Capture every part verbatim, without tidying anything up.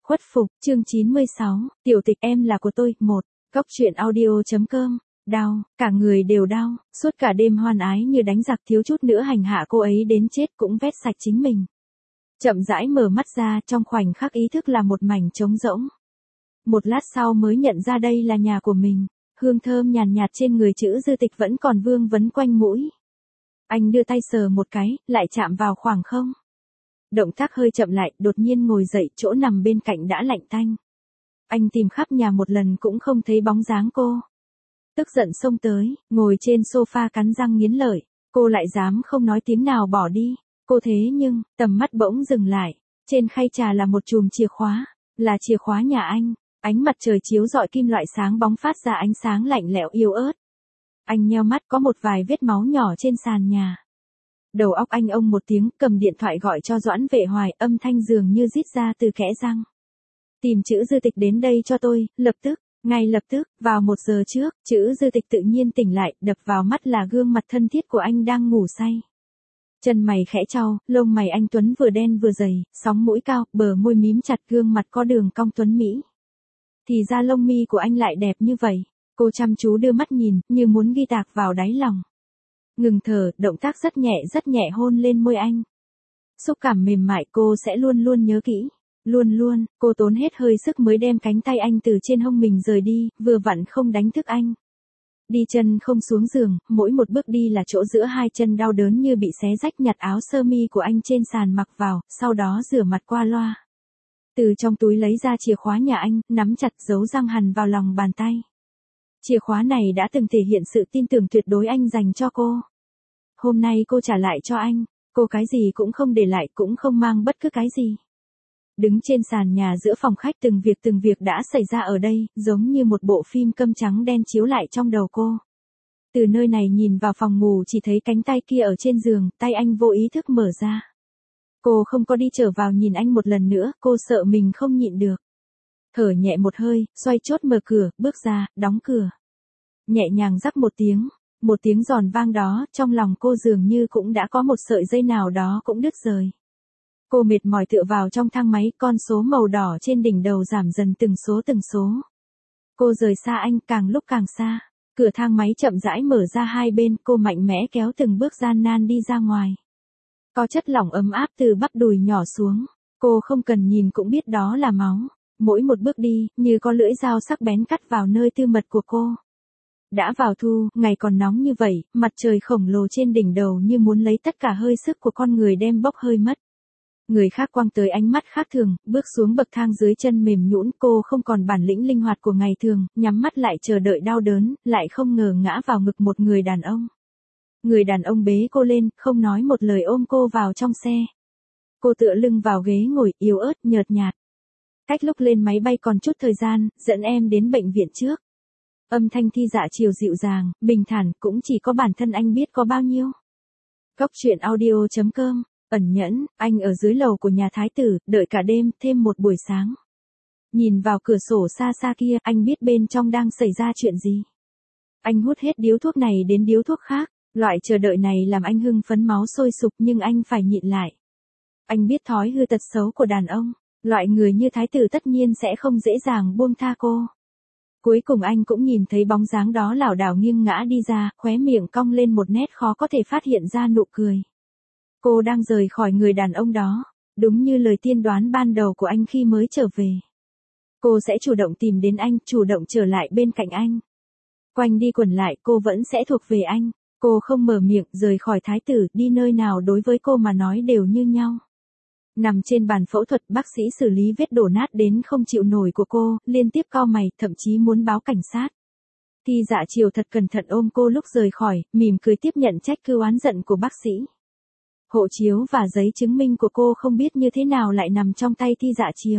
Khuất phục, chương chín mươi sáu, tiểu tịch em là của tôi, một, Cóc truyện audio.com, đau, cả người đều đau, suốt cả đêm hoan ái như đánh giặc thiếu chút nữa hành hạ cô ấy đến chết cũng vét sạch chính mình. Chậm rãi mở mắt ra, trong khoảnh khắc ý thức là một mảnh trống rỗng. Một lát sau mới nhận ra đây là nhà của mình, hương thơm nhàn nhạt, nhạt trên người chữ Dư Tịch vẫn còn vương vấn quanh mũi. Anh đưa tay sờ một cái, lại chạm vào khoảng không. Động tác hơi chậm lại, đột nhiên ngồi dậy, chỗ nằm bên cạnh đã lạnh tanh. Anh tìm khắp nhà một lần cũng không thấy bóng dáng cô. Tức giận xông tới, ngồi trên sofa cắn răng nghiến lợi, cô lại dám không nói tiếng nào bỏ đi. Cô thế nhưng, tầm mắt bỗng dừng lại, trên khay trà là một chùm chìa khóa, là chìa khóa nhà anh. Ánh mặt trời chiếu rọi kim loại sáng bóng phát ra ánh sáng lạnh lẽo yếu ớt. Anh nheo mắt, có một vài vết máu nhỏ trên sàn nhà. Đầu óc anh ông một tiếng, cầm điện thoại gọi cho Doãn Vệ Hoài, âm thanh dường như rít ra từ kẽ răng. Tìm chữ Dư Tịch đến đây cho tôi, lập tức, ngay lập tức, vào một giờ trước, chữ Dư Tịch tự nhiên tỉnh lại, đập vào mắt là gương mặt thân thiết của anh đang ngủ say. Chân mày khẽ chau, lông mày anh tuấn vừa đen vừa dày, sóng mũi cao, bờ môi mím chặt, gương mặt có đường cong tuấn mỹ. Thì ra lông mi của anh lại đẹp như vậy. Cô chăm chú đưa mắt nhìn, như muốn ghi tạc vào đáy lòng. Ngừng thở, động tác rất nhẹ rất nhẹ hôn lên môi anh. Xúc cảm mềm mại cô sẽ luôn luôn nhớ kỹ. Luôn luôn, cô tốn hết hơi sức mới đem cánh tay anh từ trên hông mình rời đi, vừa vặn không đánh thức anh. Đi chân không xuống giường, mỗi một bước đi là chỗ giữa hai chân đau đớn như bị xé rách, nhặt áo sơ mi của anh trên sàn mặc vào, sau đó rửa mặt qua loa. Từ trong túi lấy ra chìa khóa nhà anh, nắm chặt giấu răng hằn vào lòng bàn tay. Chìa khóa này đã từng thể hiện sự tin tưởng tuyệt đối anh dành cho cô. Hôm nay cô trả lại cho anh, cô cái gì cũng không để lại, cũng không mang bất cứ cái gì. Đứng trên sàn nhà giữa phòng khách, từng việc từng việc đã xảy ra ở đây, giống như một bộ phim câm trắng đen chiếu lại trong đầu cô. Từ nơi này nhìn vào phòng ngủ chỉ thấy cánh tay kia ở trên giường, tay anh vô ý thức mở ra. Cô không có đi trở vào nhìn anh một lần nữa, cô sợ mình không nhịn được. Thở nhẹ một hơi, xoay chốt mở cửa, bước ra, đóng cửa. Nhẹ nhàng rắc một tiếng, một tiếng giòn vang đó, trong lòng cô dường như cũng đã có một sợi dây nào đó cũng đứt rời. Cô mệt mỏi tựa vào trong thang máy, con số màu đỏ trên đỉnh đầu giảm dần từng số từng số. Cô rời xa anh, càng lúc càng xa. Cửa thang máy chậm rãi mở ra hai bên, cô mạnh mẽ kéo từng bước gian nan đi ra ngoài. Có chất lỏng ấm áp từ bắp đùi nhỏ xuống. Cô không cần nhìn cũng biết đó là máu. Mỗi một bước đi, như có lưỡi dao sắc bén cắt vào nơi tư mật của cô. Đã vào thu, ngày còn nóng như vậy, mặt trời khổng lồ trên đỉnh đầu như muốn lấy tất cả hơi sức của con người đem bốc hơi mất. Người khác quăng tới ánh mắt khác thường, bước xuống bậc thang dưới chân mềm nhũn, cô không còn bản lĩnh linh hoạt của ngày thường, nhắm mắt lại chờ đợi đau đớn, lại không ngờ ngã vào ngực một người đàn ông. Người đàn ông bế cô lên, không nói một lời ôm cô vào trong xe. Cô tựa lưng vào ghế ngồi, yếu ớt, nhợt nhạt. Cách lúc lên máy bay còn chút thời gian, dẫn em đến bệnh viện trước. Âm thanh Thi Dạ Chiều dịu dàng, bình thản, cũng chỉ có bản thân anh biết có bao nhiêu. Cóc truyện audio.com, ẩn nhẫn, anh ở dưới lầu của nhà thái tử, đợi cả đêm, thêm một buổi sáng. Nhìn vào cửa sổ xa xa kia, anh biết bên trong đang xảy ra chuyện gì. Anh hút hết điếu thuốc này đến điếu thuốc khác, loại chờ đợi này làm anh hưng phấn máu sôi sục nhưng anh phải nhịn lại. Anh biết thói hư tật xấu của đàn ông, loại người như thái tử tất nhiên sẽ không dễ dàng buông tha cô. Cuối cùng anh cũng nhìn thấy bóng dáng đó lảo đảo nghiêng ngã đi ra, khóe miệng cong lên một nét khó có thể phát hiện ra nụ cười. Cô đang rời khỏi người đàn ông đó, đúng như lời tiên đoán ban đầu của anh khi mới trở về. Cô sẽ chủ động tìm đến anh, chủ động trở lại bên cạnh anh. Quanh đi quẩn lại, cô vẫn sẽ thuộc về anh. Cô không mở miệng, rời khỏi thái tử, đi nơi nào đối với cô mà nói đều như nhau. Nằm trên bàn phẫu thuật, bác sĩ xử lý vết đổ nát đến không chịu nổi của cô, liên tiếp cau mày, thậm chí muốn báo cảnh sát. Thi Dạ Chiều thật cẩn thận ôm cô lúc rời khỏi, mỉm cười tiếp nhận trách cứ oán giận của bác sĩ. Hộ chiếu và giấy chứng minh của cô không biết như thế nào lại nằm trong tay Thi Dạ Chiều.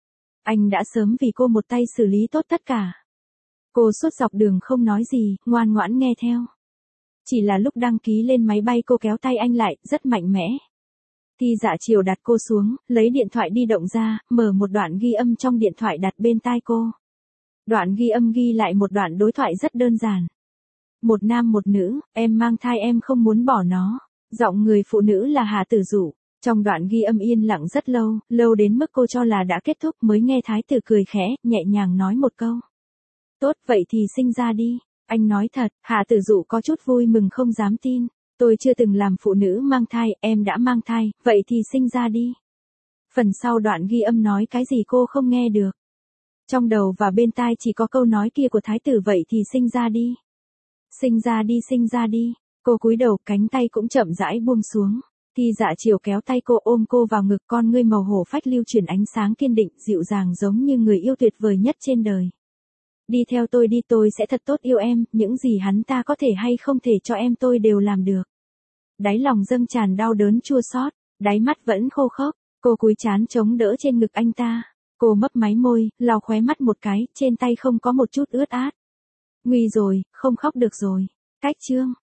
Anh đã sớm vì cô một tay xử lý tốt tất cả. Cô suốt dọc đường không nói gì, ngoan ngoãn nghe theo. Chỉ là lúc đăng ký lên máy bay cô kéo tay anh lại, rất mạnh mẽ. Thi Dạ Chiều đặt cô xuống, lấy điện thoại di động ra, mở một đoạn ghi âm trong điện thoại đặt bên tai cô. Đoạn ghi âm ghi lại một đoạn đối thoại rất đơn giản. Một nam một nữ, em mang thai em không muốn bỏ nó. Giọng người phụ nữ là Hà Tử Dụ. Trong đoạn ghi âm yên lặng rất lâu, lâu đến mức cô cho là đã kết thúc mới nghe thái tử cười khẽ, nhẹ nhàng nói một câu. Tốt, vậy thì sinh ra đi. Anh nói thật, Hạ Tử Dụ có chút vui mừng không dám tin. Tôi chưa từng làm phụ nữ mang thai, em đã mang thai, vậy thì sinh ra đi. Phần sau đoạn ghi âm nói cái gì cô không nghe được. Trong đầu và bên tai chỉ có câu nói kia của thái tử, vậy thì sinh ra đi. Sinh ra đi, sinh ra đi. Cô cúi đầu, cánh tay cũng chậm rãi buông xuống. Ti Dạ Triều kéo tay cô, ôm cô vào ngực, con ngươi màu hổ phách lưu chuyển ánh sáng kiên định, dịu dàng giống như người yêu tuyệt vời nhất trên đời. Đi theo tôi đi, tôi sẽ thật tốt yêu em, những gì hắn ta có thể hay không thể cho em tôi đều làm được. Đáy lòng dâng tràn đau đớn chua xót, đáy mắt vẫn khô khốc, cô cúi trán chống đỡ trên ngực anh ta. Cô mấp máy môi, lau khóe mắt một cái, trên tay không có một chút ướt át. Nguy rồi, không khóc được rồi. Cách chương.